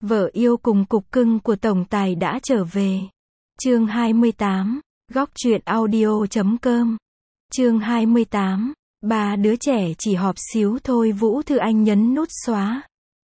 Vợ yêu cùng cục cưng của tổng tài đã trở về. Chương 28, góc truyện audio.com. Chương 28, ba đứa trẻ chỉ họp xíu thôi. Vũ Thư Anh nhấn nút xóa.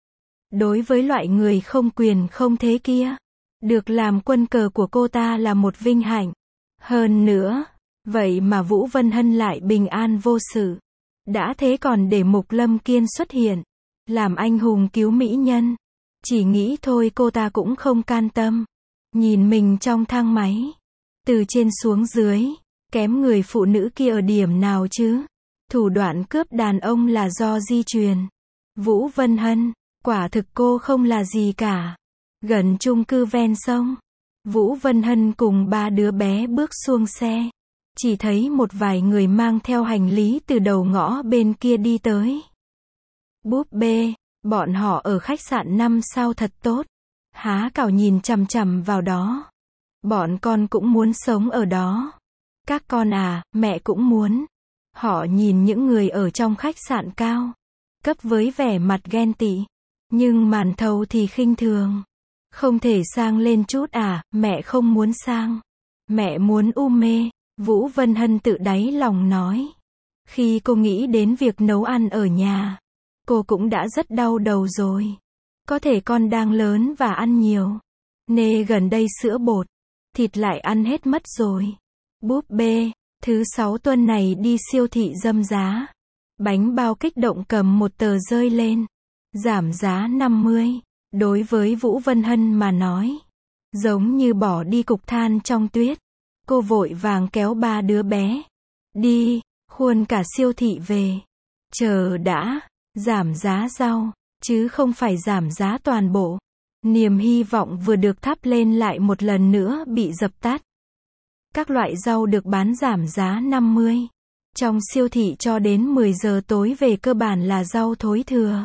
Đối với loại người không quyền không thế kia, được làm quân cờ của cô ta là một vinh hạnh. Hơn nữa, vậy mà Vũ Vân Hân lại bình an vô sự. Đã thế còn để Mục Lâm Kiên xuất hiện, làm anh hùng cứu mỹ nhân. Chỉ nghĩ thôi cô ta cũng không can tâm. Nhìn mình trong thang máy, từ trên xuống dưới, kém người phụ nữ kia ở điểm nào chứ? Thủ đoạn cướp đàn ông là do di truyền. Vũ Vân Hân, quả thực cô không là gì cả. Gần chung cư ven sông, Vũ Vân Hân cùng ba đứa bé bước xuống xe. Chỉ thấy một vài người mang theo hành lý từ đầu ngõ bên kia đi tới. Búp bê, bọn họ ở khách sạn 5 sao thật tốt. Há Cảo nhìn chằm chằm vào đó. Bọn con cũng muốn sống ở đó. Các con à, mẹ cũng muốn. Họ nhìn những người ở trong khách sạn cao cấp với vẻ mặt ghen tị. Nhưng Màn Thầu thì khinh thường. Không thể sang lên chút à, mẹ không muốn sang. Mẹ muốn mê. Vũ Vân Hân tự đáy lòng nói. Khi cô nghĩ đến việc nấu ăn ở nhà, cô cũng đã rất đau đầu rồi. Có thể con đang lớn và ăn nhiều. Nê gần đây sữa bột, thịt lại ăn hết mất rồi. Búp bê, thứ 6 tuần này đi siêu thị dâm giá. Bánh bao kích động cầm một tờ rơi lên. Giảm giá 50. Đối với Vũ Vân Hân mà nói, giống như bỏ đi cục than trong tuyết. Cô vội vàng kéo ba đứa bé. Đi, khuôn cả siêu thị về. Chờ đã, giảm giá rau, chứ không phải giảm giá toàn bộ. Niềm hy vọng vừa được thắp lên lại một lần nữa bị dập tắt. Các loại rau được bán giảm giá 50. Trong siêu thị cho đến 10 giờ tối về cơ bản là rau thối thừa.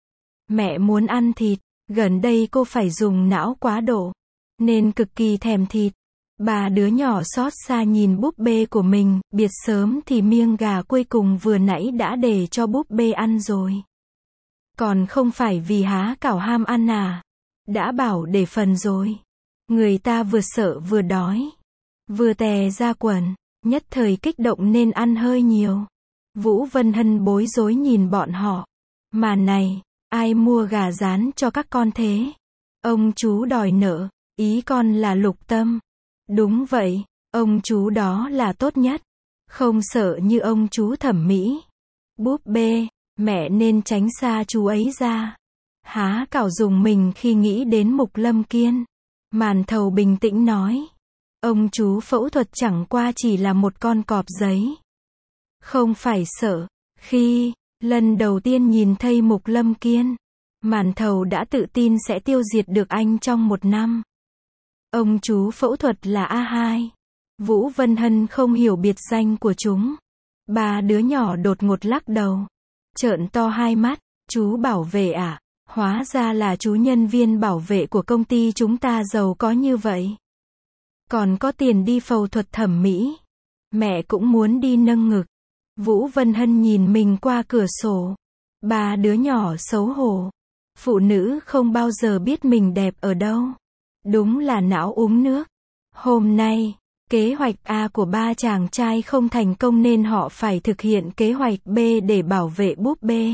Mẹ muốn ăn thịt, gần đây cô phải dùng não quá độ, nên cực kỳ thèm thịt. Ba đứa nhỏ xót xa nhìn búp bê của mình, biệt sớm thì miếng gà cuối cùng vừa nãy đã để cho búp bê ăn rồi. Còn không phải vì Há Cảo ham ăn à? Đã bảo để phần rồi. Người ta vừa sợ vừa đói, vừa tè ra quần, nhất thời kích động nên ăn hơi nhiều. Vũ Vân Hân bối rối nhìn bọn họ. Mà này, ai mua gà rán cho các con thế? Ông chú đòi nợ, ý con là Lục Tâm. Đúng vậy, ông chú đó là tốt nhất. Không sợ như ông chú thẩm mỹ. Búp bê, mẹ nên tránh xa chú ấy ra. Há Cảo dùng mình khi nghĩ đến Mục Lâm Kiên. Màn Thầu bình tĩnh nói. Ông chú phẫu thuật chẳng qua chỉ là một con cọp giấy. Không phải sợ. Khi lần đầu tiên nhìn thấy Mục Lâm Kiên, Màn Thầu đã tự tin sẽ tiêu diệt được anh trong 1 năm. Ông chú phẫu thuật là A2. Vũ Vân Hân không hiểu biệt danh của chúng. Ba đứa nhỏ đột ngột lắc đầu. Trợn to hai mắt. Chú bảo vệ à? Hóa ra là chú nhân viên bảo vệ của công ty chúng ta giàu có như vậy. Còn có tiền đi phẫu thuật thẩm mỹ. Mẹ cũng muốn đi nâng ngực. Vũ Vân Hân nhìn mình qua cửa sổ. Ba đứa nhỏ xấu hổ. Phụ nữ không bao giờ biết mình đẹp ở đâu. Đúng là não uống nước. Hôm nay, kế hoạch A của ba chàng trai không thành công nên họ phải thực hiện kế hoạch B để bảo vệ búp bê.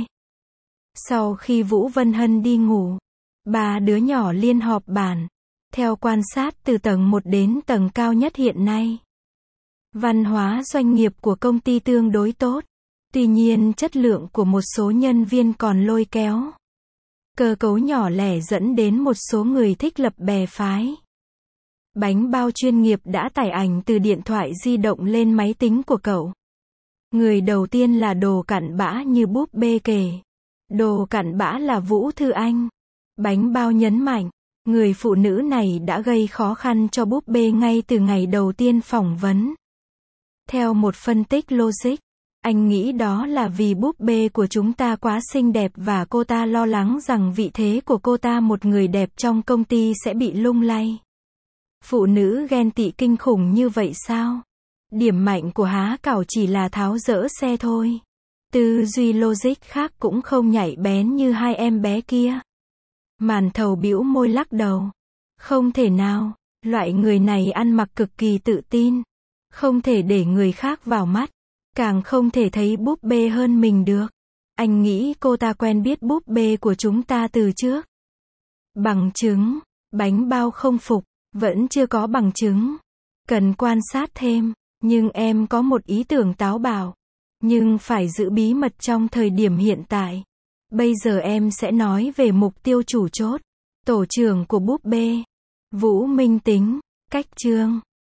Sau khi Vũ Vân Hân đi ngủ, ba đứa nhỏ liên họp bàn. Theo quan sát từ tầng 1 đến tầng cao nhất hiện nay, văn hóa doanh nghiệp của công ty tương đối tốt. Tuy nhiên chất lượng của một số nhân viên còn lôi kéo. Cơ cấu nhỏ lẻ dẫn đến một số người thích lập bè phái. Bánh bao chuyên nghiệp đã tải ảnh từ điện thoại di động lên máy tính của cậu. Người đầu tiên là đồ cặn bã như búp bê kể. Đồ cặn bã là Vũ Thư Anh. Bánh bao nhấn mạnh, người phụ nữ này đã gây khó khăn cho búp bê ngay từ ngày đầu tiên phỏng vấn. Theo một phân tích logic, anh nghĩ đó là vì búp bê của chúng ta quá xinh đẹp và cô ta lo lắng rằng vị thế của cô ta một người đẹp trong công ty sẽ bị lung lay. Phụ nữ ghen tị kinh khủng như vậy sao? Điểm mạnh của Há Cảo chỉ là tháo dỡ xe thôi. Tư duy logic khác cũng không nhạy bén như hai em bé kia. Màn Thầu bĩu môi lắc đầu. Không thể nào, loại người này ăn mặc cực kỳ tự tin. Không thể để người khác vào mắt. Càng không thể thấy búp bê hơn mình được. Anh nghĩ cô ta quen biết búp bê của chúng ta từ trước. Bằng chứng, bánh bao không phục, vẫn chưa có bằng chứng. Cần quan sát thêm, nhưng em có một ý tưởng táo bạo. Nhưng phải giữ bí mật trong thời điểm hiện tại. Bây giờ em sẽ nói về mục tiêu chủ chốt. Tổ trưởng của búp bê. Vũ Minh Tính, Cách Chương.